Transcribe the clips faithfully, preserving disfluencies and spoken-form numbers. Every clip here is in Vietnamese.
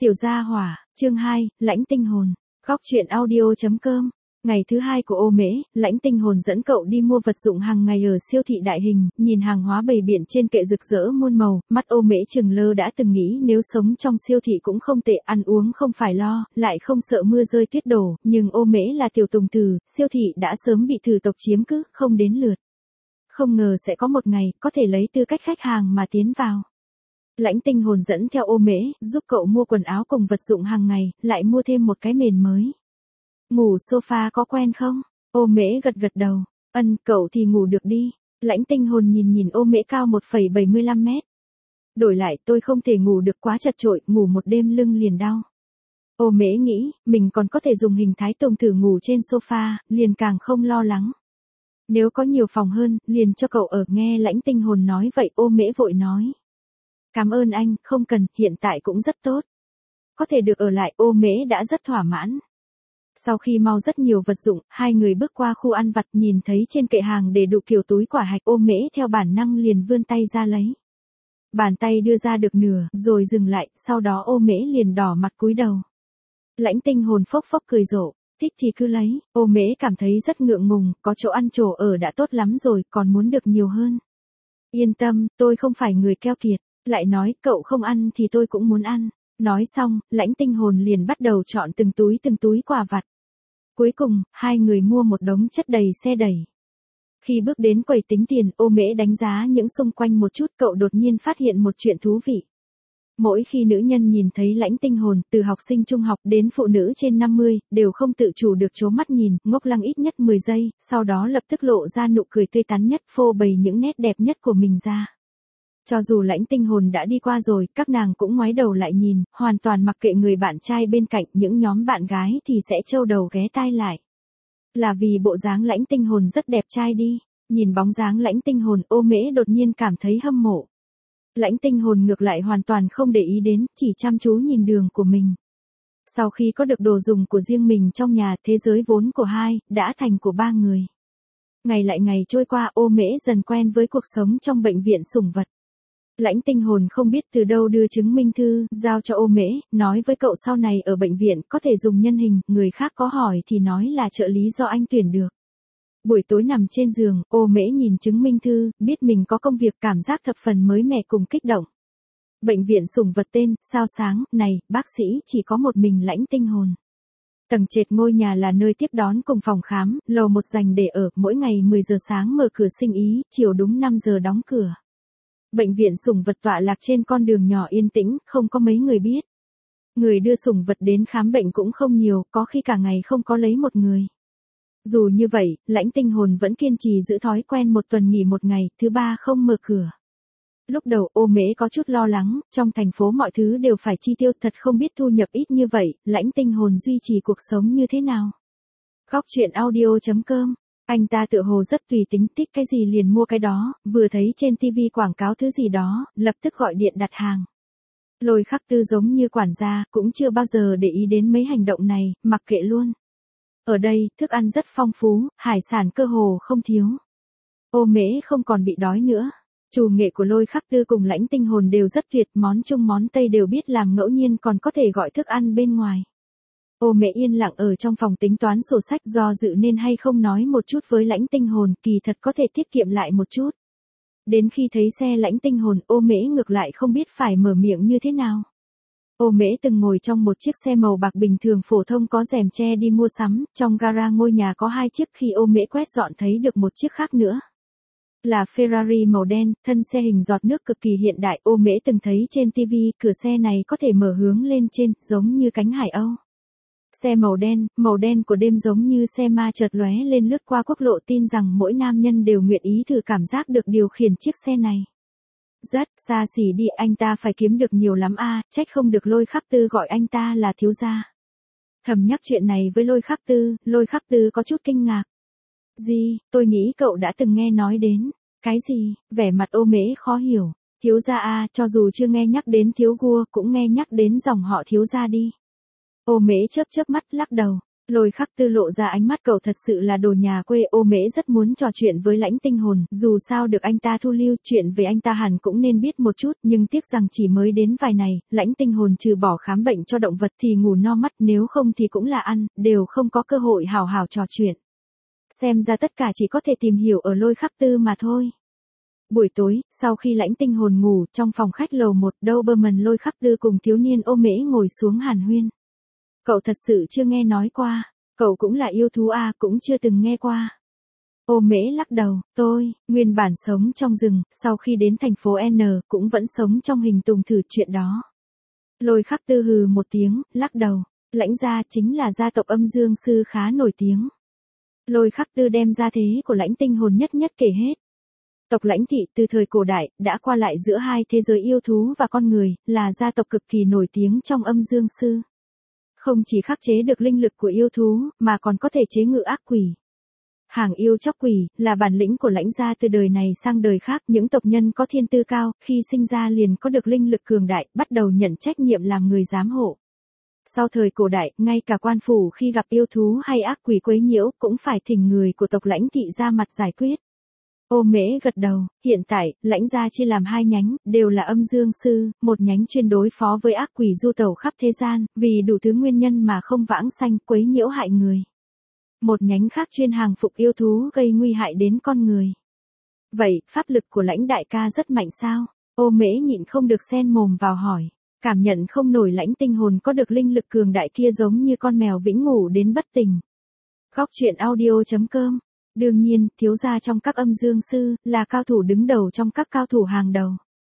Tiểu gia hỏa, chương hai, lãnh tinh hồn. Góc truyện audio chấm com. Ngày thứ hai của ô mễ, lãnh tinh hồn dẫn cậu đi mua vật dụng hàng ngày ở siêu thị đại hình, nhìn hàng hóa bày biện trên kệ rực rỡ muôn màu, mắt ô mễ trừng lơ đã từng nghĩ nếu sống trong siêu thị cũng không tệ, ăn uống không phải lo, lại không sợ mưa rơi tuyết đổ, nhưng ô mễ là tiểu tùng tử, siêu thị đã sớm bị thử tộc chiếm cứ, không đến lượt. Không ngờ sẽ có một ngày, có thể lấy tư cách khách hàng mà tiến vào. Lãnh tinh hồn dẫn theo ô mễ, giúp cậu mua quần áo cùng vật dụng hàng ngày, lại mua thêm một cái mền mới. Ngủ sofa có quen không? Ô mễ gật gật đầu. Ân, cậu thì ngủ được đi. Lãnh tinh hồn nhìn nhìn ô mễ cao một phẩy bảy mươi lăm mét. Đổi lại tôi không thể ngủ được quá chật chội, ngủ một đêm lưng liền đau. Ô mễ nghĩ, mình còn có thể dùng hình thái tùng tử ngủ trên sofa, liền càng không lo lắng. Nếu có nhiều phòng hơn, liền cho cậu ở. Nghe lãnh tinh hồn nói vậy ô mễ vội nói. Cảm ơn anh, không cần, hiện tại cũng rất tốt. Có thể được ở lại, ô mễ đã rất thỏa mãn. Sau khi mau rất nhiều vật dụng, hai người bước qua khu ăn vặt nhìn thấy trên kệ hàng để đủ kiểu túi quả hạch, ô mễ theo bản năng liền vươn tay ra lấy. Bàn tay đưa ra được nửa, rồi dừng lại, sau đó ô mễ liền đỏ mặt cúi đầu. Lãnh tinh hồn phốc phốc cười rộ, thích thì cứ lấy, ô mễ cảm thấy rất ngượng ngùng, có chỗ ăn chỗ ở đã tốt lắm rồi, còn muốn được nhiều hơn. Yên tâm, tôi không phải người keo kiệt. Lại nói, cậu không ăn thì tôi cũng muốn ăn. Nói xong, lãnh tinh hồn liền bắt đầu chọn từng túi từng túi quà vặt. Cuối cùng, hai người mua một đống chất đầy xe đẩy. Khi bước đến quầy tính tiền, ô mễ đánh giá những xung quanh một chút, cậu đột nhiên phát hiện một chuyện thú vị. Mỗi khi nữ nhân nhìn thấy lãnh tinh hồn, từ học sinh trung học đến phụ nữ trên năm mươi, đều không tự chủ được trố mắt nhìn, ngốc lăng ít nhất mười giây, sau đó lập tức lộ ra nụ cười tươi tắn nhất, phô bày những nét đẹp nhất của mình ra. Cho dù lãnh tinh hồn đã đi qua rồi, các nàng cũng ngoái đầu lại nhìn, hoàn toàn mặc kệ người bạn trai bên cạnh, những nhóm bạn gái thì sẽ trâu đầu ghé tai lại. Là vì bộ dáng lãnh tinh hồn rất đẹp trai đi, nhìn bóng dáng lãnh tinh hồn ô mễ đột nhiên cảm thấy hâm mộ. Lãnh tinh hồn ngược lại hoàn toàn không để ý đến, chỉ chăm chú nhìn đường của mình. Sau khi có được đồ dùng của riêng mình trong nhà, thế giới vốn của hai, đã thành của ba người. Ngày lại ngày trôi qua, ô mễ dần quen với cuộc sống trong bệnh viện sủng vật. Lãnh tinh hồn không biết từ đâu đưa chứng minh thư, giao cho ô mễ, nói với cậu sau này ở bệnh viện có thể dùng nhân hình, người khác có hỏi thì nói là trợ lý do anh tuyển được. Buổi tối nằm trên giường, ô mễ nhìn chứng minh thư, biết mình có công việc, cảm giác thập phần mới mẻ cùng kích động. Bệnh viện sủng vật tên, sao sáng, này, bác sĩ chỉ có một mình lãnh tinh hồn. Tầng trệt ngôi nhà là nơi tiếp đón cùng phòng khám, lầu một dành để ở, mỗi ngày mười giờ sáng mở cửa sinh ý, chiều đúng năm giờ đóng cửa. Bệnh viện sủng vật tọa lạc trên con đường nhỏ yên tĩnh, không có mấy người biết. Người đưa sủng vật đến khám bệnh cũng không nhiều, có khi cả ngày không có lấy một người. Dù như vậy, lãnh tinh hồn vẫn kiên trì giữ thói quen một tuần nghỉ một ngày, thứ ba không mở cửa. Lúc đầu ô mễ có chút lo lắng, trong thành phố mọi thứ đều phải chi tiêu, thật không biết thu nhập ít như vậy, lãnh tinh hồn duy trì cuộc sống như thế nào. Góc truyện audio chấm com. Anh ta tựa hồ rất tùy tính, thích cái gì liền mua cái đó, vừa thấy trên tivi quảng cáo thứ gì đó, lập tức gọi điện đặt hàng. Lôi Khắc Tư giống như quản gia, cũng chưa bao giờ để ý đến mấy hành động này, mặc kệ luôn. Ở đây, thức ăn rất phong phú, hải sản cơ hồ không thiếu. Ô mễ không còn bị đói nữa. Chủ nghệ của Lôi Khắc Tư cùng lãnh tinh hồn đều rất tuyệt, món Trung món Tây đều biết làm, ngẫu nhiên còn có thể gọi thức ăn bên ngoài. Ô mễ yên lặng ở trong phòng tính toán sổ sách, do dự nên hay không nói một chút với lãnh tinh hồn, kỳ thật có thể tiết kiệm lại một chút. Đến khi thấy xe lãnh tinh hồn, ô mễ ngược lại không biết phải mở miệng như thế nào. Ô mễ từng ngồi trong một chiếc xe màu bạc bình thường phổ thông có rèm che đi mua sắm, trong gara ngôi nhà có hai chiếc, khi ô mễ quét dọn thấy được một chiếc khác nữa. Là Ferrari màu đen, thân xe hình giọt nước cực kỳ hiện đại, ô mễ từng thấy trên tivi, cửa xe này có thể mở hướng lên trên, giống như cánh hải âu. Xe màu đen, màu đen của đêm giống như xe ma chợt lóe lên lướt qua quốc lộ, tin rằng mỗi nam nhân đều nguyện ý thử cảm giác được điều khiển chiếc xe này. Rất xa xỉ đi, anh ta phải kiếm được nhiều lắm a, trách không được Lôi Khắc Tư gọi anh ta là thiếu gia. Thầm nhắc chuyện này với Lôi Khắc Tư, Lôi Khắc Tư có chút kinh ngạc. Gì, tôi nghĩ cậu đã từng nghe nói đến. Cái gì, vẻ mặt ô mễ khó hiểu. Thiếu gia a, cho dù chưa nghe nhắc đến thiếu gua, cũng nghe nhắc đến dòng họ thiếu gia đi. Ô mễ chớp chớp mắt lắc đầu. Lôi Khắc Tư lộ ra ánh mắt cậu thật sự là đồ nhà quê. Ô Mễ rất muốn trò chuyện với Lãnh Tinh Hồn, dù sao được anh ta thu lưu, chuyện về anh ta hẳn cũng nên biết một chút, nhưng tiếc rằng chỉ mới đến vài này, Lãnh Tinh Hồn trừ bỏ khám bệnh cho động vật thì ngủ no mắt, nếu không thì cũng là ăn, đều không có cơ hội hào hào trò chuyện. Xem ra tất cả chỉ có thể tìm hiểu ở Lôi Khắc Tư mà thôi. Buổi tối, sau khi Lãnh Tinh Hồn ngủ, trong phòng khách lầu một, Doberman Lôi Khắc Tư cùng thiếu niên Ô Mễ ngồi xuống hàn huyên. Cậu thật sự chưa nghe nói qua, cậu cũng là yêu thú à, cũng chưa từng nghe qua. Ô Mễ lắc đầu, tôi, nguyên bản sống trong rừng, sau khi đến thành phố N, cũng vẫn sống trong hình tùng thử chuyện đó. Lôi Khắc Tư hừ một tiếng, lắc đầu, Lãnh gia chính là gia tộc âm dương sư khá nổi tiếng. Lôi Khắc Tư đem gia thế của Lãnh Tinh Hồn nhất nhất kể hết. Tộc Lãnh thị từ thời cổ đại, đã qua lại giữa hai thế giới yêu thú và con người, là gia tộc cực kỳ nổi tiếng trong âm dương sư. Không chỉ khắc chế được linh lực của yêu thú, mà còn có thể chế ngự ác quỷ. Hàng yêu chóc quỷ, là bản lĩnh của Lãnh gia từ đời này sang đời khác. Những tộc nhân có thiên tư cao, khi sinh ra liền có được linh lực cường đại, bắt đầu nhận trách nhiệm làm người giám hộ. Sau thời cổ đại, ngay cả quan phủ khi gặp yêu thú hay ác quỷ quấy nhiễu, cũng phải thỉnh người của tộc Lãnh thị ra mặt giải quyết. Ô Mễ gật đầu, hiện tại, Lãnh gia chia làm hai nhánh, đều là âm dương sư, một nhánh chuyên đối phó với ác quỷ du tẩu khắp thế gian, vì đủ thứ nguyên nhân mà không vãng sanh, quấy nhiễu hại người. Một nhánh khác chuyên hàng phục yêu thú gây nguy hại đến con người. Vậy, pháp lực của Lãnh đại ca rất mạnh sao? Ô Mễ nhịn không được xen mồm vào hỏi, cảm nhận không nổi Lãnh Tinh Hồn có được linh lực cường đại kia giống như con mèo vĩnh ngủ đến bất tỉnh. Góc truyện audio chấm com. Đương nhiên, thiếu gia trong các âm dương sư, là cao thủ đứng đầu trong các cao thủ hàng đầu.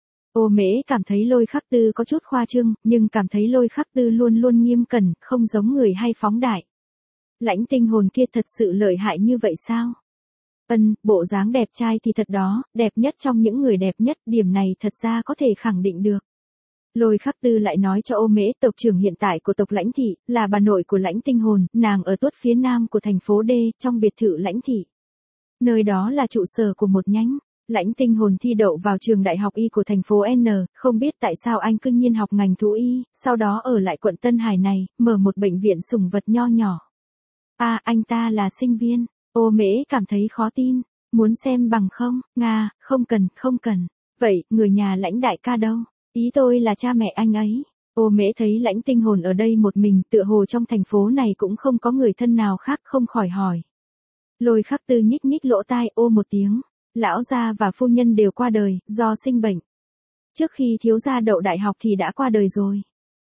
Ô Mễ cảm thấy Lôi Khắc Tư có chút khoa trương, nhưng cảm thấy Lôi Khắc Tư luôn luôn nghiêm cẩn, không giống người hay phóng đại. Lãnh Tinh Hồn kia thật sự lợi hại như vậy sao? Ân, bộ dáng đẹp trai thì thật đó, đẹp nhất trong những người đẹp nhất, điểm này thật ra có thể khẳng định được. Lôi Khắc Tư lại nói cho Ô Mễ, tộc trưởng hiện tại của tộc Lãnh thị, là bà nội của Lãnh Tinh Hồn, nàng ở tuốt phía nam của thành phố D, trong biệt thự Lãnh thị. Nơi đó là trụ sở của một nhánh. Lãnh Tinh Hồn thi đậu vào trường đại học y của thành phố N, không biết tại sao anh cương nhiên học ngành thú y, sau đó ở lại quận Tân Hải này, mở một bệnh viện sủng vật nho nhỏ. À, anh ta là sinh viên. Ô Mễ cảm thấy khó tin. Muốn xem bằng không? Nga, không cần, không cần. Vậy, người nhà Lãnh đại ca đâu? Ý tôi là cha mẹ anh ấy. Ô Mễ thấy Lãnh Tinh Hồn ở đây một mình, tựa hồ trong thành phố này cũng không có người thân nào khác, không khỏi hỏi. Lôi Khắc Tư nhích nhích lỗ tai, ô một tiếng. Lão gia và phu nhân đều qua đời, do sinh bệnh. Trước khi thiếu gia đậu đại học thì đã qua đời rồi.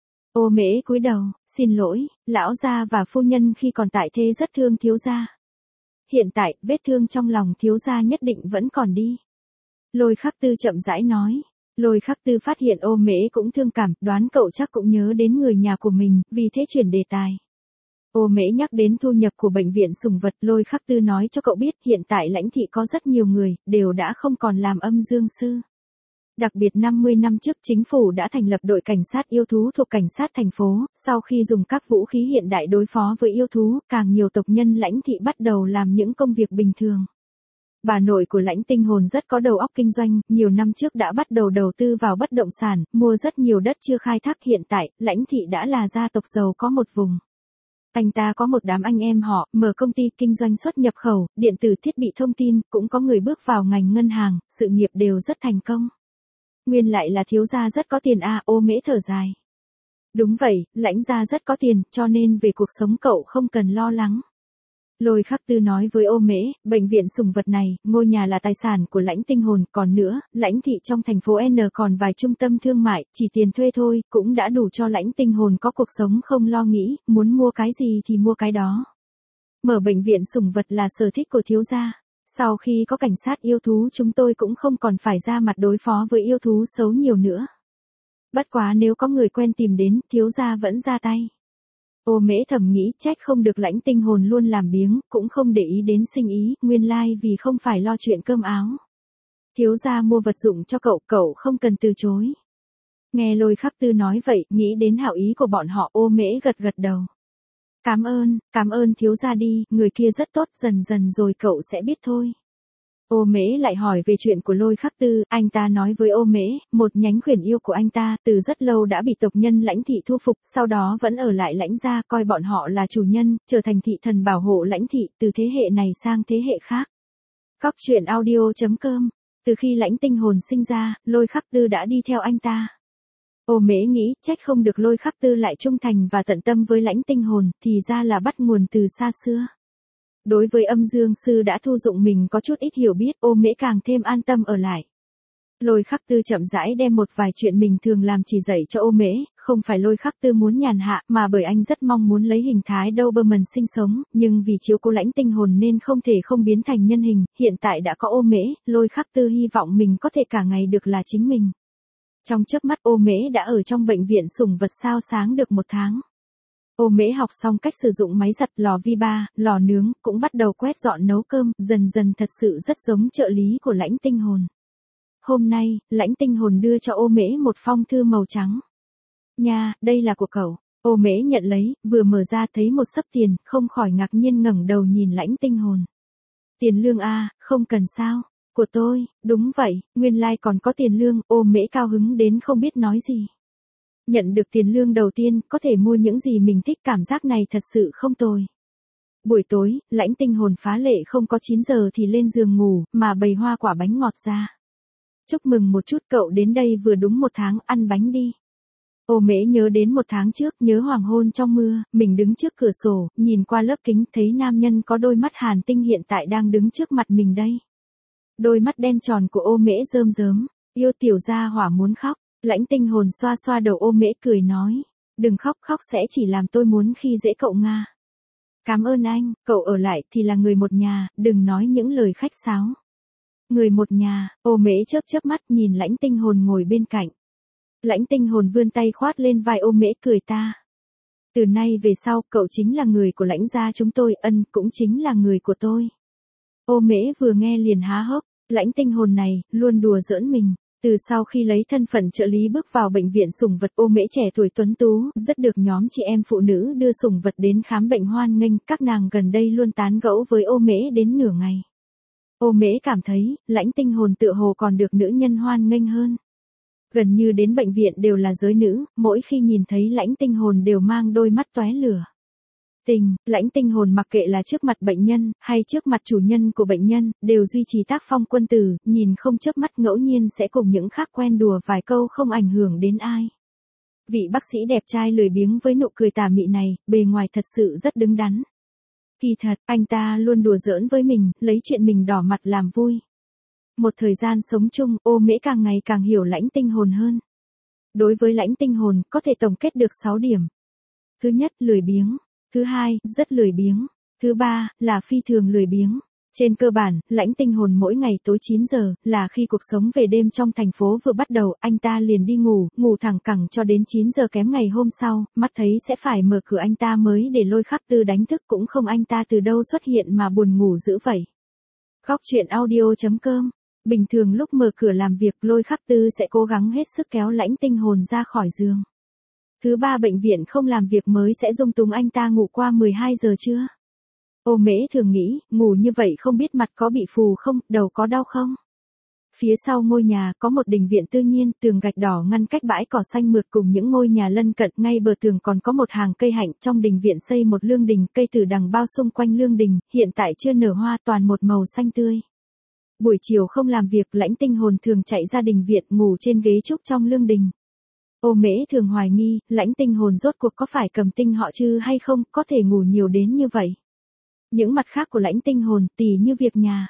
Ô Mễ cúi đầu, xin lỗi, lão gia và phu nhân khi còn tại thế rất thương thiếu gia. Hiện tại, vết thương trong lòng thiếu gia nhất định vẫn còn đi. Lôi Khắc Tư chậm rãi nói. Lôi Khắc Tư phát hiện Ô Mễ cũng thương cảm, đoán cậu chắc cũng nhớ đến người nhà của mình, vì thế chuyển đề tài. Ô Mễ nhắc đến thu nhập của bệnh viện sủng vật, Lôi Khắc Tư nói cho cậu biết hiện tại Lãnh thị có rất nhiều người, đều đã không còn làm âm dương sư. Đặc biệt năm mươi năm trước chính phủ đã thành lập đội cảnh sát yêu thú thuộc cảnh sát thành phố, sau khi dùng các vũ khí hiện đại đối phó với yêu thú, càng nhiều tộc nhân Lãnh thị bắt đầu làm những công việc bình thường. Bà nội của Lãnh Tinh Hồn rất có đầu óc kinh doanh, nhiều năm trước đã bắt đầu đầu tư vào bất động sản, mua rất nhiều đất chưa khai thác, hiện tại, Lãnh thị đã là gia tộc giàu có một vùng. Anh ta có một đám anh em họ, mở công ty kinh doanh xuất nhập khẩu, điện tử thiết bị thông tin, cũng có người bước vào ngành ngân hàng, sự nghiệp đều rất thành công. Nguyên lại là thiếu gia rất có tiền à, Ô Mễ thở dài. Đúng vậy, Lãnh gia rất có tiền, cho nên về cuộc sống cậu không cần lo lắng. Lôi Khắc Tư nói với Ô Mễ, bệnh viện sủng vật này, ngôi nhà là tài sản của Lãnh Tinh Hồn, còn nữa, Lãnh thị trong thành phố N còn vài trung tâm thương mại, chỉ tiền thuê thôi, cũng đã đủ cho Lãnh Tinh Hồn có cuộc sống không lo nghĩ, muốn mua cái gì thì mua cái đó. Mở bệnh viện sủng vật là sở thích của thiếu gia. Sau khi có cảnh sát yêu thú chúng tôi cũng không còn phải ra mặt đối phó với yêu thú xấu nhiều nữa. Bất quá nếu có người quen tìm đến, thiếu gia vẫn ra tay. Ô Mễ thầm nghĩ trách không được Lãnh Tinh Hồn luôn làm biếng, cũng không để ý đến sinh ý, nguyên lai like vì không phải lo chuyện cơm áo. Thiếu gia mua vật dụng cho cậu, cậu không cần từ chối. Nghe Lôi Khắc Tư nói vậy, nghĩ đến hảo ý của bọn họ, Ô Mễ gật gật đầu. Cảm ơn, cảm ơn thiếu gia đi, người kia rất tốt, dần dần rồi cậu sẽ biết thôi. Ô Mễ lại hỏi về chuyện của Lôi Khắc Tư, anh ta nói với Ô Mễ, một nhánh khuyển yêu của anh ta từ rất lâu đã bị tộc nhân Lãnh thị thu phục, sau đó vẫn ở lại Lãnh gia coi bọn họ là chủ nhân, trở thành thị thần bảo hộ Lãnh thị từ thế hệ này sang thế hệ khác. Cóc truyện audio chấm com. Từ khi Lãnh Tinh Hồn sinh ra, Lôi Khắc Tư đã đi theo anh ta. Ô Mễ nghĩ, trách không được Lôi Khắc Tư lại trung thành và tận tâm với Lãnh Tinh Hồn, thì ra là bắt nguồn từ xa xưa. Đối với Âm Dương Sư đã thu dụng mình có chút ít hiểu biết, Ô Mễ càng thêm an tâm ở lại. Lôi Khắc Tư chậm rãi đem một vài chuyện mình thường làm chỉ dạy cho Ô Mễ, không phải Lôi Khắc Tư muốn nhàn hạ, mà bởi anh rất mong muốn lấy hình thái Doberman sinh sống, nhưng vì chiếu cố Lãnh Tinh Hồn nên không thể không biến thành nhân hình, hiện tại đã có Ô Mễ, Lôi Khắc Tư hy vọng mình có thể cả ngày được là chính mình. Trong chớp mắt Ô Mễ đã ở trong bệnh viện sủng vật sao sáng được một tháng. Ô Mễ học xong cách sử dụng máy giặt, lò vi ba, lò nướng, cũng bắt đầu quét dọn nấu cơm, dần dần thật sự rất giống trợ lý của Lãnh Tinh Hồn. Hôm nay, Lãnh Tinh Hồn đưa cho Ô Mễ một phong thư màu trắng. Nha, đây là của cậu. Ô Mễ nhận lấy, vừa mở ra thấy một xấp tiền, không khỏi ngạc nhiên ngẩng đầu nhìn Lãnh Tinh Hồn. Tiền lương à, không cần sao? Của tôi, đúng vậy, nguyên lai like còn có tiền lương, Ô Mễ cao hứng đến không biết nói gì. Nhận được tiền lương đầu tiên, có thể mua những gì mình thích, cảm giác này thật sự không tồi. Buổi tối, Lãnh Tinh Hồn phá lệ không có chín giờ thì lên giường ngủ, mà bày hoa quả bánh ngọt ra. Chúc mừng một chút, cậu đến đây vừa đúng một tháng, ăn bánh đi. Ô Mễ nhớ đến một tháng trước, nhớ hoàng hôn trong mưa, mình đứng trước cửa sổ, nhìn qua lớp kính thấy nam nhân có đôi mắt hàn tinh hiện tại đang đứng trước mặt mình đây. Đôi mắt đen tròn của Ô Mễ rơm rớm, yêu tiểu gia hỏa muốn khóc. Lãnh Tinh Hồn xoa xoa đầu Ô Mễ cười nói, đừng khóc, khóc sẽ chỉ làm tôi muốn khi dễ cậu Nga. Cảm ơn anh, cậu ở lại thì là người một nhà, đừng nói những lời khách sáo. Người một nhà, Ô Mễ chớp chớp mắt nhìn Lãnh Tinh Hồn ngồi bên cạnh. Lãnh Tinh Hồn vươn tay khoát lên vai Ô Mễ cười ta. Từ nay về sau, cậu chính là người của Lãnh gia chúng tôi, ân cũng chính là người của tôi. Ô Mễ vừa nghe liền há hốc, Lãnh Tinh Hồn này, luôn đùa giỡn mình. Từ sau khi lấy thân phận trợ lý bước vào bệnh viện sủng vật, Ô Mễ trẻ tuổi tuấn tú, rất được nhóm chị em phụ nữ đưa sủng vật đến khám bệnh hoan nghênh, các nàng gần đây luôn tán gẫu với Ô Mễ đến nửa ngày. Ô Mễ cảm thấy, Lãnh Tinh Hồn tựa hồ còn được nữ nhân hoan nghênh hơn. Gần như đến bệnh viện đều là giới nữ, mỗi khi nhìn thấy Lãnh Tinh Hồn đều mang đôi mắt tóe lửa. Tình, Lãnh Tinh Hồn mặc kệ là trước mặt bệnh nhân, hay trước mặt chủ nhân của bệnh nhân, đều duy trì tác phong quân tử, nhìn không chớp mắt, ngẫu nhiên sẽ cùng những khác quen đùa vài câu không ảnh hưởng đến ai. Vị bác sĩ đẹp trai lười biếng với nụ cười tà mị này, bề ngoài thật sự rất đứng đắn. Kỳ thật, anh ta luôn đùa giỡn với mình, lấy chuyện mình đỏ mặt làm vui. Một thời gian sống chung, Ô Mễ càng ngày càng hiểu Lãnh Tinh Hồn hơn. Đối với Lãnh Tinh Hồn, có thể tổng kết được sáu điểm. Thứ nhất, lười biếng. Thứ hai, rất lười biếng. Thứ ba, là phi thường lười biếng. Trên cơ bản, Lãnh Tinh Hồn mỗi ngày tối chín giờ, là khi cuộc sống về đêm trong thành phố vừa bắt đầu, anh ta liền đi ngủ, ngủ thẳng cẳng cho đến chín giờ kém ngày hôm sau, mắt thấy sẽ phải mở cửa anh ta mới để Lôi Khắc Tư đánh thức, cũng không anh ta từ đâu xuất hiện mà buồn ngủ dữ vậy. Cóc truyện audio chấm com. Bình thường lúc mở cửa làm việc, Lôi Khắc Tư sẽ cố gắng hết sức kéo Lãnh Tinh Hồn ra khỏi giường. Thứ ba, bệnh viện không làm việc mới sẽ dung túng anh ta ngủ qua mười hai giờ chưa? Ô Mễ thường nghĩ, ngủ như vậy không biết mặt có bị phù không, đầu có đau không? Phía sau ngôi nhà có một đình viện tự nhiên, tường gạch đỏ ngăn cách bãi cỏ xanh mượt cùng những ngôi nhà lân cận, ngay bờ tường còn có một hàng cây hạnh, trong đình viện xây một lương đình, cây tử đằng bao xung quanh lương đình, hiện tại chưa nở hoa, toàn một màu xanh tươi. Buổi chiều không làm việc, Lãnh Tinh Hồn thường chạy ra đình viện ngủ trên ghế trúc trong lương đình. Ô Mễ thường hoài nghi, Lãnh Tinh Hồn rốt cuộc có phải cầm tinh họ chứ hay không, có thể ngủ nhiều đến như vậy. Những mặt khác của Lãnh Tinh Hồn, tỉ như việc nhà.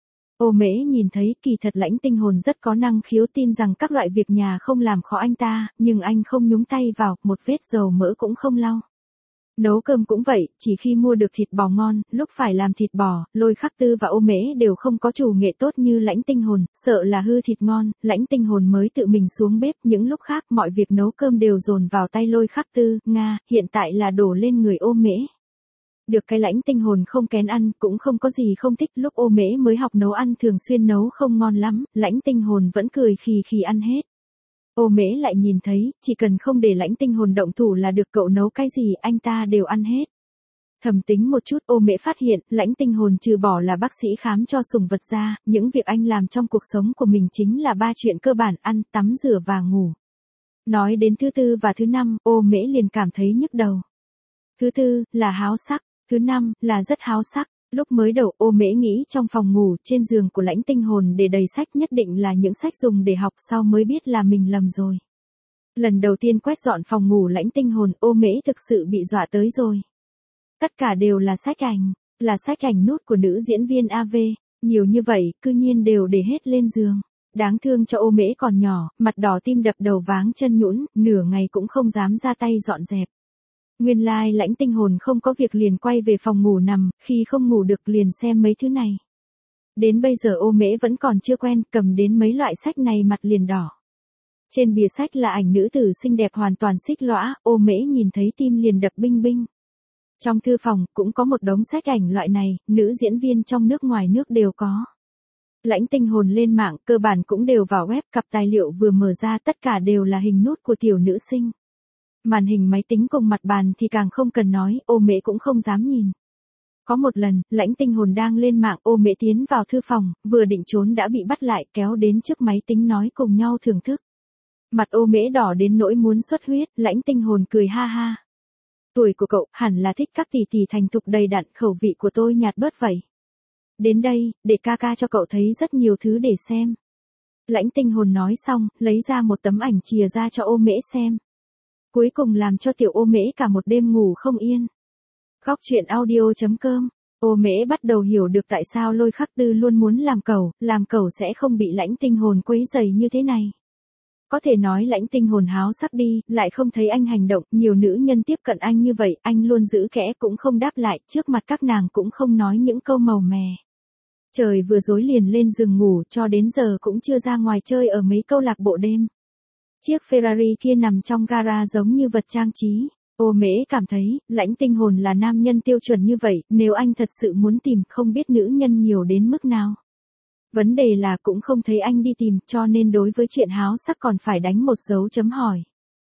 Ô Mễ nhìn thấy, kỳ thật Lãnh Tinh Hồn rất có năng khiếu, tin rằng các loại việc nhà không làm khó anh ta, nhưng anh không nhúng tay vào, một vết dầu mỡ cũng không lau. Nấu cơm cũng vậy, chỉ khi mua được thịt bò ngon, lúc phải làm thịt bò, Lôi Khắc Tư và Ô Mễ đều không có chủ nghệ tốt như Lãnh Tinh Hồn, sợ là hư thịt ngon, Lãnh Tinh Hồn mới tự mình xuống bếp, những lúc khác mọi việc nấu cơm đều dồn vào tay Lôi Khắc Tư, Nga, hiện tại là đổ lên người Ô Mễ. Được cái Lãnh Tinh Hồn không kén ăn, cũng không có gì không thích, lúc Ô Mễ mới học nấu ăn thường xuyên nấu không ngon lắm, Lãnh Tinh Hồn vẫn cười khì khì ăn hết. Ô Mễ lại nhìn thấy, chỉ cần không để Lãnh Tinh Hồn động thủ là được, cậu nấu cái gì anh ta đều ăn hết. Thầm tính một chút, ô mễ phát hiện, Lãnh Tinh Hồn trừ bỏ là bác sĩ khám cho sủng vật ra, những việc anh làm trong cuộc sống của mình chính là ba chuyện cơ bản: ăn, tắm rửa và ngủ. Nói đến thứ tư và thứ năm, ô mễ liền cảm thấy nhức đầu. Thứ tư, là háo sắc. Thứ năm, là rất háo sắc. Lúc mới đầu, ô mễ nghĩ trong phòng ngủ, trên giường của Lãnh Tinh Hồn để đầy sách, nhất định là những sách dùng để học, sau mới biết là mình lầm rồi. Lần đầu tiên quét dọn phòng ngủ Lãnh Tinh Hồn, ô mễ thực sự bị dọa tới rồi. Tất cả đều là sách ảnh, là sách ảnh nút của nữ diễn viên a vê, nhiều như vậy, cư nhiên đều để hết lên giường. Đáng thương cho ô mễ còn nhỏ, mặt đỏ tim đập đầu váng chân nhũn, nửa ngày cũng không dám ra tay dọn dẹp. Nguyên lai like, Lãnh Tinh Hồn không có việc liền quay về phòng ngủ nằm, khi không ngủ được liền xem mấy thứ này. Đến bây giờ ô mễ vẫn còn chưa quen, cầm đến mấy loại sách này mặt liền đỏ. Trên bìa sách là ảnh nữ tử xinh đẹp hoàn toàn xích lõa, ô mễ nhìn thấy tim liền đập binh binh. Trong thư phòng, cũng có một đống sách ảnh loại này, nữ diễn viên trong nước ngoài nước đều có. Lãnh Tinh Hồn lên mạng, cơ bản cũng đều vào web, cặp tài liệu vừa mở ra tất cả đều là hình nút của tiểu nữ sinh. Màn hình máy tính cùng mặt bàn thì càng không cần nói, ô mễ cũng không dám nhìn. Có một lần, Lãnh Tinh Hồn đang lên mạng, ô mễ tiến vào thư phòng, vừa định trốn đã bị bắt lại, kéo đến trước máy tính nói cùng nhau thưởng thức. Mặt ô mễ đỏ đến nỗi muốn xuất huyết, Lãnh Tinh Hồn cười ha ha. Tuổi của cậu hẳn là thích các tỷ tỷ thành thục đầy đặn, khẩu vị của tôi nhạt bớt vậy. Đến đây, để ca ca cho cậu thấy rất nhiều thứ để xem. Lãnh Tinh Hồn nói xong, lấy ra một tấm ảnh chìa ra cho ô mễ xem. Cuối cùng làm cho tiểu ô mễ cả một đêm ngủ không yên. Góc truyện audio chấm com, ô mễ bắt đầu hiểu được tại sao Lôi Khắc Tư luôn muốn làm cẩu, làm cẩu sẽ không bị Lãnh Tinh Hồn quấy rầy như thế này. Có thể nói Lãnh Tinh Hồn háo sắc đi, lại không thấy anh hành động, nhiều nữ nhân tiếp cận anh như vậy, anh luôn giữ kẽ cũng không đáp lại, trước mặt các nàng cũng không nói những câu màu mè. Trời vừa tối liền lên giường ngủ, cho đến giờ cũng chưa ra ngoài chơi ở mấy câu lạc bộ đêm. Chiếc Ferrari kia nằm trong gara giống như vật trang trí. Ô mễ cảm thấy, Lãnh Tinh Hồn là nam nhân tiêu chuẩn như vậy, nếu anh thật sự muốn tìm, không biết nữ nhân nhiều đến mức nào. Vấn đề là cũng không thấy anh đi tìm, cho nên đối với chuyện háo sắc còn phải đánh một dấu chấm hỏi.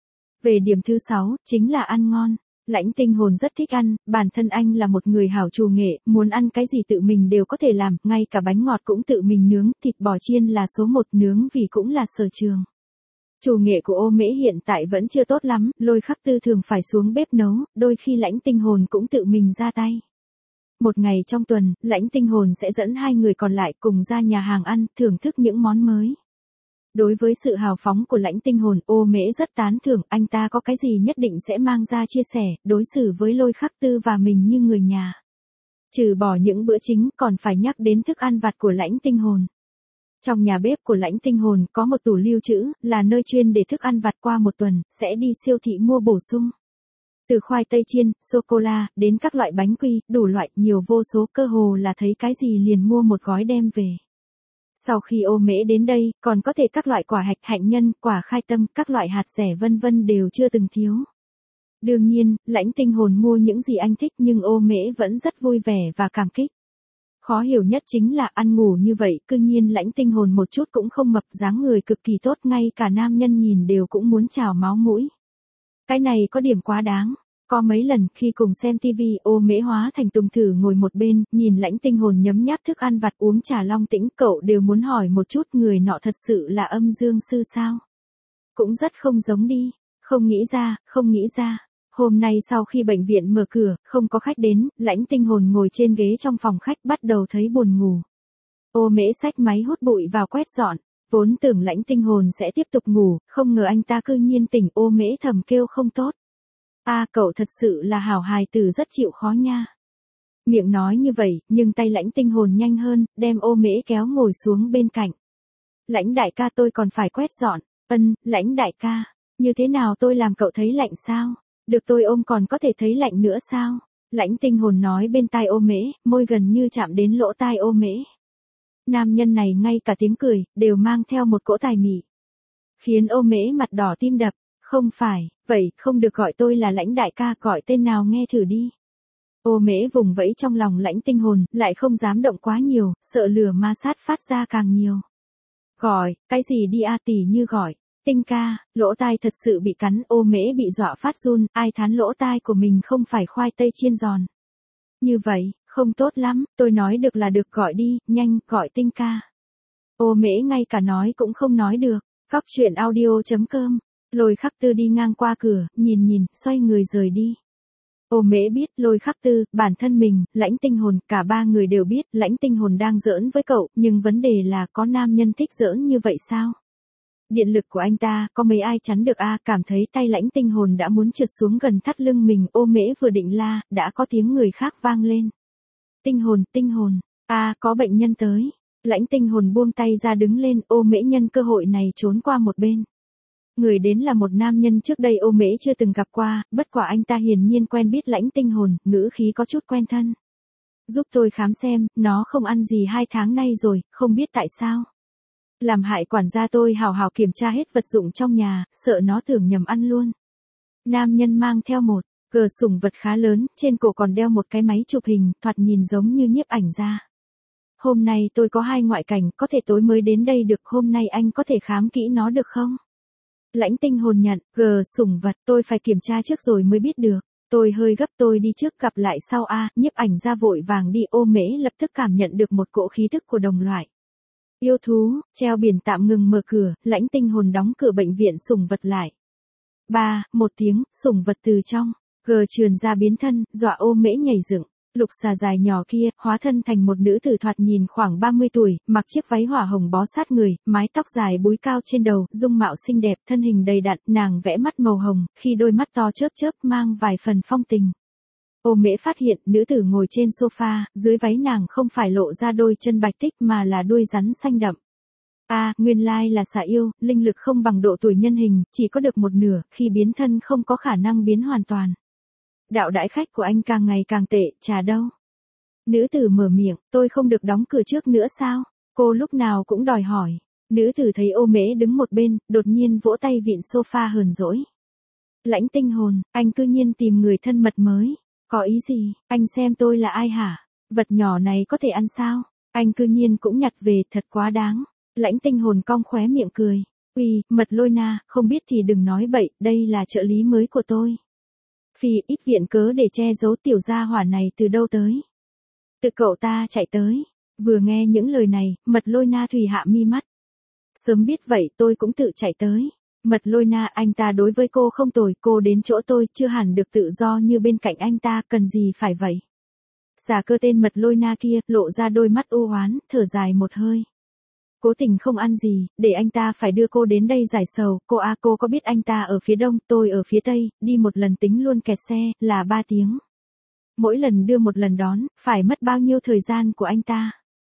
Về điểm thứ sáu, chính là ăn ngon. Lãnh Tinh Hồn rất thích ăn, bản thân anh là một người hảo trù nghệ, muốn ăn cái gì tự mình đều có thể làm, ngay cả bánh ngọt cũng tự mình nướng, thịt bò chiên là số một, nướng vì cũng là sở trường. Chủ nghệ của ô mễ hiện tại vẫn chưa tốt lắm, Lôi Khắc Tư thường phải xuống bếp nấu, đôi khi Lãnh Tinh Hồn cũng tự mình ra tay. Một ngày trong tuần, Lãnh Tinh Hồn sẽ dẫn hai người còn lại cùng ra nhà hàng ăn, thưởng thức những món mới. Đối với sự hào phóng của Lãnh Tinh Hồn, ô mễ rất tán thưởng, anh ta có cái gì nhất định sẽ mang ra chia sẻ, đối xử với Lôi Khắc Tư và mình như người nhà. Trừ bỏ những bữa chính, còn phải nhắc đến thức ăn vặt của Lãnh Tinh Hồn. Trong nhà bếp của Lãnh Tinh Hồn có một tủ lưu trữ, là nơi chuyên để thức ăn vặt, qua một tuần, sẽ đi siêu thị mua bổ sung. Từ khoai tây chiên, sô-cô-la, đến các loại bánh quy, đủ loại, nhiều vô số, cơ hồ là thấy cái gì liền mua một gói đem về. Sau khi ô mễ đến đây, còn có thể các loại quả hạch, hạnh nhân, quả khai tâm, các loại hạt dẻ vân vân đều chưa từng thiếu. Đương nhiên, Lãnh Tinh Hồn mua những gì anh thích nhưng ô mễ vẫn rất vui vẻ và cảm kích. Khó hiểu nhất chính là ăn ngủ như vậy, cư nhiên Lãnh Tinh Hồn một chút cũng không mập, dáng người cực kỳ tốt, ngay cả nam nhân nhìn đều cũng muốn trào máu mũi. Cái này có điểm quá đáng. Có mấy lần khi cùng xem tivi, ô mễ hóa thành Tùng Thử ngồi một bên, nhìn Lãnh Tinh Hồn nhấm nháp thức ăn vặt, uống trà long tĩnh, cậu đều muốn hỏi một chút, người nọ thật sự là âm dương sư sao? Cũng rất không giống đi, không nghĩ ra, không nghĩ ra. Hôm nay sau khi bệnh viện mở cửa, không có khách đến, Lãnh Tinh Hồn ngồi trên ghế trong phòng khách bắt đầu thấy buồn ngủ. Ô mễ xách máy hút bụi vào quét dọn, vốn tưởng Lãnh Tinh Hồn sẽ tiếp tục ngủ, không ngờ anh ta cư nhiên tỉnh, ô mễ thầm kêu không tốt. A à, cậu thật sự là hảo hài tử, rất chịu khó nha. Miệng nói như vậy, nhưng tay Lãnh Tinh Hồn nhanh hơn, đem ô mễ kéo ngồi xuống bên cạnh. Lãnh đại ca, tôi còn phải quét dọn. Ân, Lãnh đại ca, như thế nào, tôi làm cậu thấy lạnh sao? Được tôi ôm còn có thể thấy lạnh nữa sao? Lãnh Tinh Hồn nói bên tai ô mễ, môi gần như chạm đến lỗ tai ô mễ. Nam nhân này ngay cả tiếng cười, đều mang theo một cỗ tài mị. Khiến ô mễ mặt đỏ tim đập. Không phải, vậy, không được gọi tôi là Lãnh đại ca, gọi tên nào nghe thử đi. Ô mễ vùng vẫy trong lòng Lãnh Tinh Hồn, lại không dám động quá nhiều, sợ lửa ma sát phát ra càng nhiều. Gọi, cái gì đi a, tỉ như gọi. Tinh ca, lỗ tai thật sự bị cắn, ô mễ bị dọa phát run, ai thán lỗ tai của mình không phải khoai tây chiên giòn. Như vậy, không tốt lắm, tôi nói được là được, gọi đi, nhanh, gọi Tinh ca. Ô Mễ ngay cả nói cũng không nói được. Góc chuyện audio.com. Lôi Khắc Tư đi ngang qua cửa, nhìn nhìn, xoay người rời đi. Ô Mễ biết Lôi Khắc Tư, bản thân mình, Lãnh Tinh Hồn, cả ba người đều biết Lãnh Tinh Hồn đang giỡn với cậu, nhưng vấn đề là có nam nhân thích giỡn như vậy sao? Điện lực của anh ta, có mấy ai chắn được a? Cảm thấy tay Lãnh Tinh Hồn đã muốn trượt xuống gần thắt lưng mình, Ô Mễ vừa định la, đã có tiếng người khác vang lên. Tinh Hồn, Tinh Hồn, a có bệnh nhân tới. Lãnh Tinh Hồn buông tay ra đứng lên, Ô Mễ nhân cơ hội này trốn qua một bên. Người đến là một nam nhân trước đây Ô Mễ chưa từng gặp qua, bất quả anh ta hiển nhiên quen biết Lãnh Tinh Hồn, ngữ khí có chút quen thân. Giúp tôi khám xem, nó không ăn gì hai tháng nay rồi, không biết tại sao. Làm hại quản gia tôi hào hào kiểm tra hết vật dụng trong nhà, sợ nó tưởng nhầm ăn luôn. Nam nhân mang theo một cờ sủng vật khá lớn, trên cổ còn đeo một cái máy chụp hình, thoạt nhìn giống như nhiếp ảnh gia. Hôm nay tôi có hai ngoại cảnh, có thể tối mới đến đây được, hôm nay anh có thể khám kỹ nó được không? Lãnh Tinh Hồn nhận, gờ sủng vật, tôi phải kiểm tra trước rồi mới biết được. Tôi hơi gấp, tôi đi trước gặp lại sau a. Nhiếp ảnh ra vội vàng đi. Ô Mễ lập tức cảm nhận được một cỗ khí thức của đồng loại. Yêu thú, treo biển tạm ngừng mở cửa, Lãnh Tinh Hồn đóng cửa bệnh viện sủng vật lại. Ba, một tiếng, sủng vật từ trong gờ trườn ra biến thân, dọa Ô Mễ nhảy dựng. Lục xà dài nhỏ kia, hóa thân thành một nữ tử thoạt nhìn khoảng ba mươi tuổi, mặc chiếc váy hỏa hồng bó sát người, mái tóc dài búi cao trên đầu, dung mạo xinh đẹp, thân hình đầy đặn, nàng vẽ mắt màu hồng, khi đôi mắt to chớp chớp mang vài phần phong tình. Ô Mễ phát hiện, nữ tử ngồi trên sofa, dưới váy nàng không phải lộ ra đôi chân bạch tích mà là đuôi rắn xanh đậm. A, à, nguyên lai là xà yêu, linh lực không bằng độ tuổi nhân hình, chỉ có được một nửa, khi biến thân không có khả năng biến hoàn toàn. Đạo đãi khách của anh càng ngày càng tệ, trà đâu? Nữ tử mở miệng, tôi không được đóng cửa trước nữa sao? Cô lúc nào cũng đòi hỏi. Nữ tử thấy Ô Mễ đứng một bên, đột nhiên vỗ tay vịn sofa hờn dỗi. Lãnh Tinh Hồn, anh cư nhiên tìm người thân mật mới. Có ý gì, anh xem tôi là ai hả? Vật nhỏ này có thể ăn sao? Anh cư nhiên cũng nhặt về, thật quá đáng. Lãnh Tinh Hồn cong khóe miệng cười. Uy, Mật Lôi Na, không biết thì đừng nói bậy, đây là trợ lý mới của tôi. Phi ít viện cớ để che giấu tiểu gia hỏa này từ đâu tới. Tự cậu ta chạy tới. Vừa nghe những lời này, Mật Lôi Na thủy hạ mi mắt. Sớm biết vậy tôi cũng tự chạy tới. Mật Lôi Na, anh ta đối với cô không tồi, cô đến chỗ tôi chưa hẳn được tự do như bên cạnh anh ta, cần gì phải vậy. Xà cơ tên Mật Lôi Na kia lộ ra đôi mắt u oán, thở dài một hơi. Cố tình không ăn gì, để anh ta phải đưa cô đến đây giải sầu. Cô a, cô có biết anh ta ở phía đông, tôi ở phía tây, đi một lần tính luôn kẹt xe, là ba tiếng. Mỗi lần đưa một lần đón, phải mất bao nhiêu thời gian của anh ta.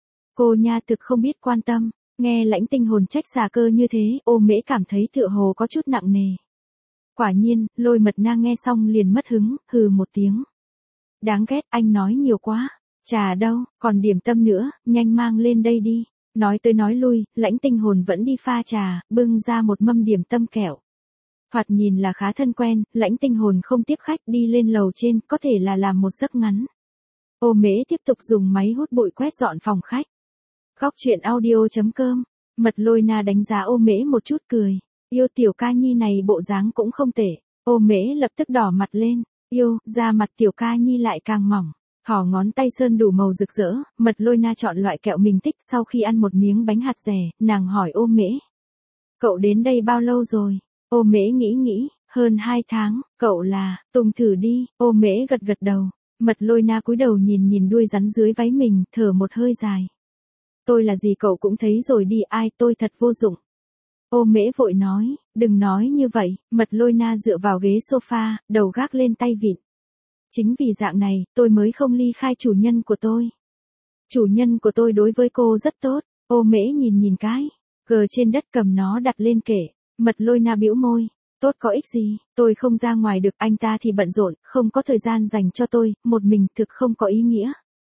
Cô nha thực không biết quan tâm, nghe Lãnh Tinh Hồn trách xà cơ như thế, Ô Mễ cảm thấy tựa hồ có chút nặng nề. Quả nhiên, Lôi Mật Na nghe xong liền mất hứng, hừ một tiếng. Đáng ghét, anh nói nhiều quá, trà đâu, còn điểm tâm nữa, nhanh mang lên đây đi. Nói tới nói lui, Lãnh Tinh Hồn vẫn đi pha trà, bưng ra một mâm điểm tâm kẹo. Thoạt nhìn là khá thân quen, Lãnh Tinh Hồn không tiếp khách đi lên lầu trên, có thể là làm một giấc ngắn. Ô Mễ tiếp tục dùng máy hút bụi quét dọn phòng khách. Góc chuyện audio.com. Mật Lôi Na đánh giá Ô Mễ một chút cười. Yêu tiểu ca nhi này bộ dáng cũng không tệ. Ô Mễ lập tức đỏ mặt lên. Yêu, da mặt tiểu ca nhi lại càng mỏng. Thỏ ngón tay sơn đủ màu rực rỡ, Mật Lôi Na chọn loại kẹo mình thích. Sau khi ăn một miếng bánh hạt dẻ, nàng hỏi Ô Mễ. Cậu đến đây bao lâu rồi? Ô Mễ nghĩ nghĩ, hơn hai tháng, cậu là, Tùng thử đi. Ô Mễ gật gật đầu. Mật Lôi Na cúi đầu nhìn nhìn đuôi rắn dưới váy mình, thở một hơi dài. Tôi là gì cậu cũng thấy rồi đi, ai, tôi thật vô dụng. Ô Mễ vội nói, đừng nói như vậy. Mật Lôi Na dựa vào ghế sofa, đầu gác lên tay vịn. Chính vì dạng này, tôi mới không ly khai chủ nhân của tôi. Chủ nhân của tôi đối với cô rất tốt. Ô Mễ nhìn nhìn cái gờ trên đất, cầm nó đặt lên kệ. Mật Lôi Na bĩu môi. Tốt có ích gì, tôi không ra ngoài được, anh ta thì bận rộn, không có thời gian dành cho tôi, một mình thực không có ý nghĩa.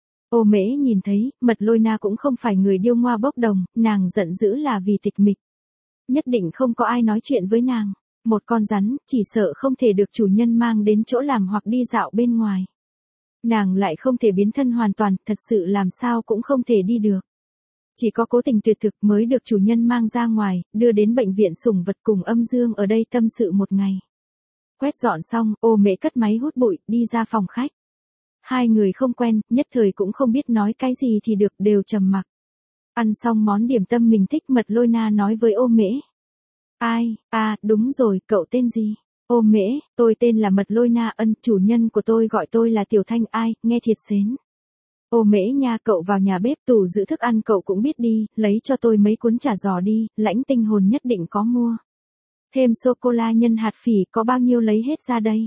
Ô Mễ nhìn thấy, Mật Lôi Na cũng không phải người điêu ngoa bốc đồng, nàng giận dữ là vì tịch mịch. Nhất định không có ai nói chuyện với nàng. Một con rắn, chỉ sợ không thể được chủ nhân mang đến chỗ làm hoặc đi dạo bên ngoài. Nàng lại không thể biến thân hoàn toàn, thật sự làm sao cũng không thể đi được. Chỉ có cố tình tuyệt thực mới được chủ nhân mang ra ngoài, đưa đến bệnh viện sủng vật cùng Âm Dương ở đây tâm sự một ngày. Quét dọn xong, Ô Mễ cất máy hút bụi, đi ra phòng khách. Hai người không quen, nhất thời cũng không biết nói cái gì thì được, đều trầm mặc. Ăn xong món điểm tâm mình thích, Mật Lôi Na nói với Ô Mễ. Ai, à, đúng rồi, cậu tên gì? Ô Mễ, tôi tên là Mật Lôi Na, ân, chủ nhân của tôi gọi tôi là Tiểu Thanh, ai, nghe thiệt xến. Ô Mễ nha, cậu vào nhà bếp tủ giữ thức ăn cậu cũng biết đi, lấy cho tôi mấy cuốn chả giò đi, Lãnh Tinh Hồn nhất định có mua. Thêm sô-cô-la nhân hạt phỉ, có bao nhiêu lấy hết ra đây.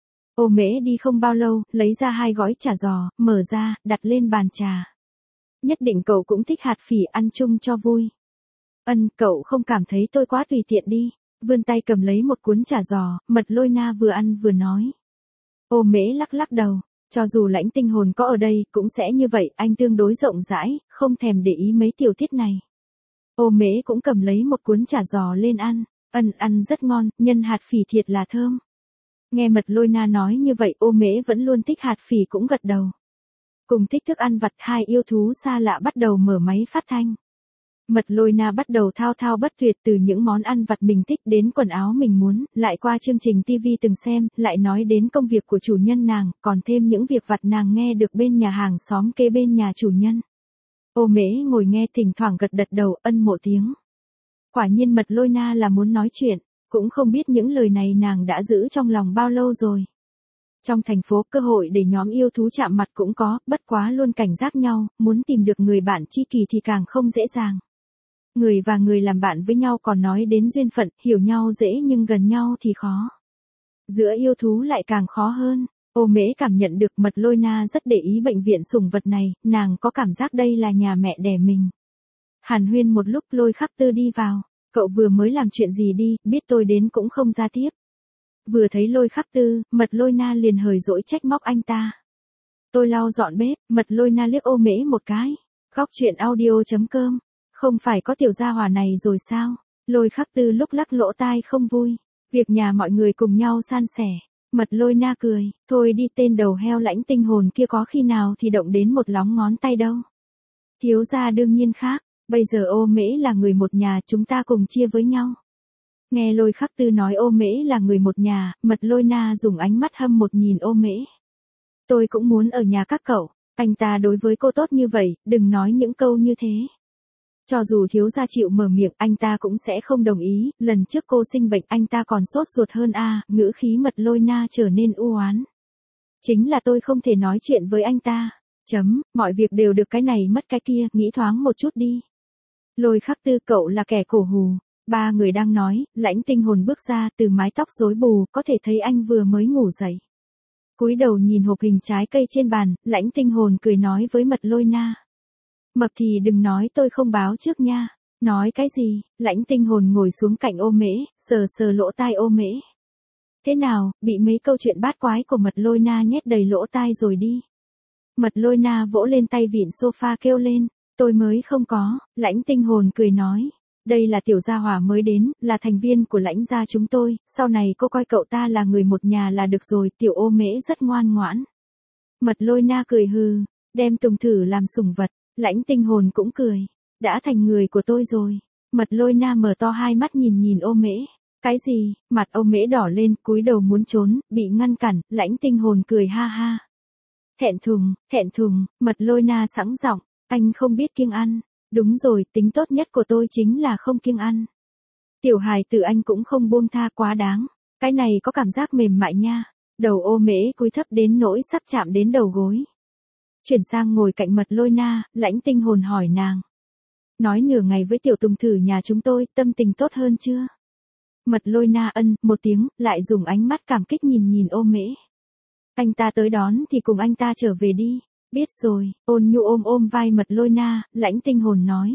Ô Mễ đi không bao lâu, lấy ra hai gói chả giò, mở ra, đặt lên bàn trà. Nhất định cậu cũng thích hạt phỉ, ăn chung cho vui. Ân, cậu không cảm thấy tôi quá tùy tiện đi. Vươn tay cầm lấy một cuốn chả giò, Mật Lôi Na vừa ăn vừa nói. Ô Mễ lắc lắc đầu, cho dù Lãnh Tinh Hồn có ở đây, cũng sẽ như vậy, anh tương đối rộng rãi, không thèm để ý mấy tiểu tiết này. Ô Mễ cũng cầm lấy một cuốn chả giò lên ăn, ân, ăn rất ngon, nhân hạt phỉ thiệt là thơm. Nghe Mật Lôi Na nói như vậy, Ô Mễ vẫn luôn thích hạt phỉ cũng gật đầu. Cùng thích thức ăn vặt, hai yêu thú xa lạ bắt đầu mở máy phát thanh. Mật Lôi Na bắt đầu thao thao bất tuyệt, từ những món ăn vặt mình thích đến quần áo mình muốn, lại qua chương trình ti vi từng xem, lại nói đến công việc của chủ nhân nàng, còn thêm những việc vặt nàng nghe được bên nhà hàng xóm kế bên nhà chủ nhân. Ô Mễ ngồi nghe thỉnh thoảng gật đật đầu, ân mộ tiếng. Quả nhiên Mật Lôi Na là muốn nói chuyện, cũng không biết những lời này nàng đã giữ trong lòng bao lâu rồi. Trong thành phố, cơ hội để nhóm yêu thú chạm mặt cũng có, bất quá luôn cảnh giác nhau, muốn tìm được người bạn tri kỷ thì càng không dễ dàng. Người và người làm bạn với nhau còn nói đến duyên phận, hiểu nhau dễ nhưng gần nhau thì khó. Giữa yêu thú lại càng khó hơn. Ô Mễ cảm nhận được Mật Lôi Na rất để ý bệnh viện sủng vật này, nàng có cảm giác đây là nhà mẹ đẻ mình. Hàn huyên một lúc, Lôi Khắc Tư đi vào. Cậu vừa mới làm chuyện gì đi, biết tôi đến cũng không ra tiếp. Vừa thấy Lôi Khắc Tư, Mật Lôi Na liền hờn dỗi trách móc anh ta. Tôi lau dọn bếp, Mật Lôi Na liếc Ô Mễ một cái. Góc truyện audio chấm com. Không phải có tiểu gia hỏa này rồi sao? Lôi Khắc Tư lúc lắc lỗ tai không vui. Việc nhà mọi người cùng nhau san sẻ. Mật Lôi Na cười, thôi đi, tên đầu heo Lãnh Tinh Hồn kia có khi nào thì động đến một lóng ngón tay đâu. Thiếu gia đương nhiên khác, bây giờ Ô Mễ là người một nhà, chúng ta cùng chia với nhau. Nghe Lôi Khắc Tư nói Ô Mễ là người một nhà, Mật Lôi Na dùng ánh mắt hâm mộ nhìn Ô Mễ. Tôi cũng muốn ở nhà các cậu, anh ta đối với cô tốt như vậy, đừng nói những câu như thế. Cho dù thiếu gia chịu mở miệng, anh ta cũng sẽ không đồng ý, lần trước cô sinh bệnh anh ta còn sốt ruột hơn a, à, ngữ khí Mật Lôi Na trở nên u oán. Chính là tôi không thể nói chuyện với anh ta. Chấm, mọi việc đều được cái này mất cái kia, nghĩ thoáng một chút đi. Lôi Khắc Tư, cậu là kẻ cổ hù. Ba người đang nói, Lãnh Tinh Hồn bước ra, từ mái tóc rối bù, có thể thấy anh vừa mới ngủ dậy. Cúi đầu nhìn hộp hình trái cây trên bàn, Lãnh Tinh Hồn cười nói với Mật Lôi Na. Mập thì đừng nói tôi không báo trước nha. Nói cái gì? Lãnh Tinh Hồn ngồi xuống cạnh Ô Mễ, sờ sờ lỗ tai Ô Mễ. Thế nào, bị mấy câu chuyện bát quái của Mật Lôi Na nhét đầy lỗ tai rồi đi. Mật Lôi Na vỗ lên tay vịn sofa kêu lên, tôi mới không có. Lãnh Tinh Hồn cười nói, đây là tiểu gia hỏa mới đến, là thành viên của Lãnh gia chúng tôi, sau này cô coi cậu ta là người một nhà là được rồi. Tiểu Ô Mễ rất ngoan ngoãn. Mật Lôi Na cười hừ, đem Tùng thử làm sủng vật. Lãnh Tinh Hồn cũng cười, đã thành người của tôi rồi. Mật Lôi Na mở to hai mắt nhìn nhìn Ô Mễ. Cái gì? Mặt Ô Mễ đỏ lên, cúi đầu muốn trốn, bị ngăn cản. Lãnh Tinh Hồn cười ha ha. Thẹn thùng, thẹn thùng. Mật Lôi Na sẵn giọng, anh không biết kiêng ăn. Đúng rồi, tính tốt nhất của tôi chính là không kiêng ăn. Tiểu hài tử anh cũng không buông tha, quá đáng. Cái này có cảm giác mềm mại nha. Đầu Ô Mễ cúi thấp đến nỗi sắp chạm đến đầu gối. Chuyển sang ngồi cạnh Mật Lôi Na, Lãnh Tinh Hồn hỏi nàng. Nói nửa ngày với tiểu Tùng thử nhà chúng tôi, tâm tình tốt hơn chưa? Mật Lôi Na ân, một tiếng, lại dùng ánh mắt cảm kích nhìn nhìn Ô Mễ. Anh ta tới đón thì cùng anh ta trở về đi. Biết rồi, Ôn Nhu ôm ôm vai Mật Lôi Na, Lãnh Tinh Hồn nói.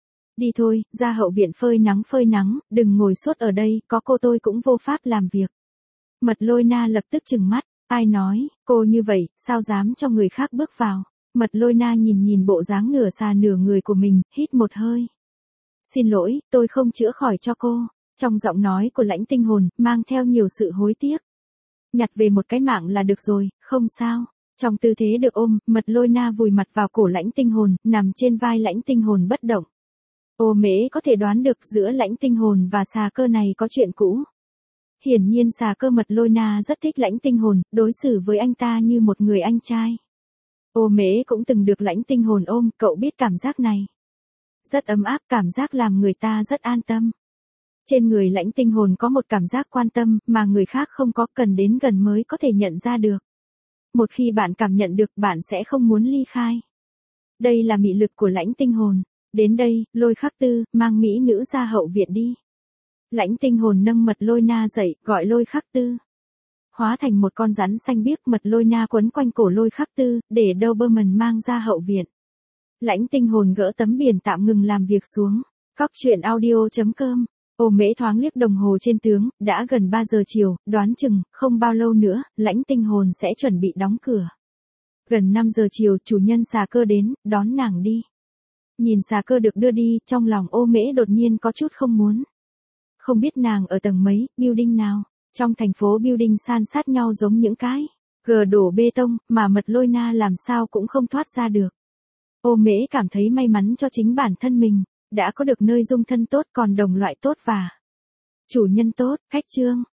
Đi thôi, ra hậu viện phơi nắng phơi nắng, đừng ngồi suốt ở đây, có cô tôi cũng vô pháp làm việc. Mật Lôi Na lập tức trừng mắt. Ai nói, cô như vậy, sao dám cho người khác bước vào. Mật Lôi Na nhìn nhìn bộ dáng nửa xà nửa người của mình, hít một hơi. Xin lỗi, tôi không chữa khỏi cho cô. Trong giọng nói của Lãnh Tinh Hồn, mang theo nhiều sự hối tiếc. Nhặt về một cái mạng là được rồi, không sao. Trong tư thế được ôm, Mật Lôi Na vùi mặt vào cổ Lãnh Tinh Hồn, nằm trên vai Lãnh Tinh Hồn bất động. Ô Mễ có thể đoán được giữa Lãnh Tinh Hồn và xà cơ này có chuyện cũ. Hiển nhiên xà cơ Mật Lôi Na rất thích Lãnh Tinh Hồn, đối xử với anh ta như một người anh trai. Ô Mễ cũng từng được Lãnh Tinh Hồn ôm, cậu biết cảm giác này. Rất ấm áp, cảm giác làm người ta rất an tâm. Trên người Lãnh Tinh Hồn có một cảm giác quan tâm, mà người khác không có, cần đến gần mới có thể nhận ra được. Một khi bạn cảm nhận được, bạn sẽ không muốn ly khai. Đây là mị lực của Lãnh Tinh Hồn. Đến đây, Lôi Khắc Tư, mang mỹ nữ ra hậu viện đi. Lãnh Tinh Hồn nâng Mật Lôi Na dậy, gọi Lôi Khắc Tư. Hóa thành một con rắn xanh biếc, Mật Lôi Na quấn quanh cổ Lôi Khắc Tư, để Doberman mang ra hậu viện. Lãnh Tinh Hồn gỡ tấm biển tạm ngừng làm việc xuống. Cóc truyện audio chấm com. Ô Mễ thoáng liếc đồng hồ trên tường, đã gần ba giờ chiều, đoán chừng, không bao lâu nữa, Lãnh Tinh Hồn sẽ chuẩn bị đóng cửa. Gần năm giờ chiều, chủ nhân Xà Cơ đến, đón nàng đi. Nhìn Xà Cơ được đưa đi, trong lòng Ô Mễ đột nhiên có chút không muốn. Không biết nàng ở tầng mấy, building nào. Trong thành phố building san sát nhau giống những cái gờ đổ bê tông, mà Mật Lôi Na làm sao cũng không thoát ra được. Ô Mễ cảm thấy may mắn cho chính bản thân mình, đã có được nơi dung thân tốt, còn đồng loại tốt và chủ nhân tốt. Khách chương.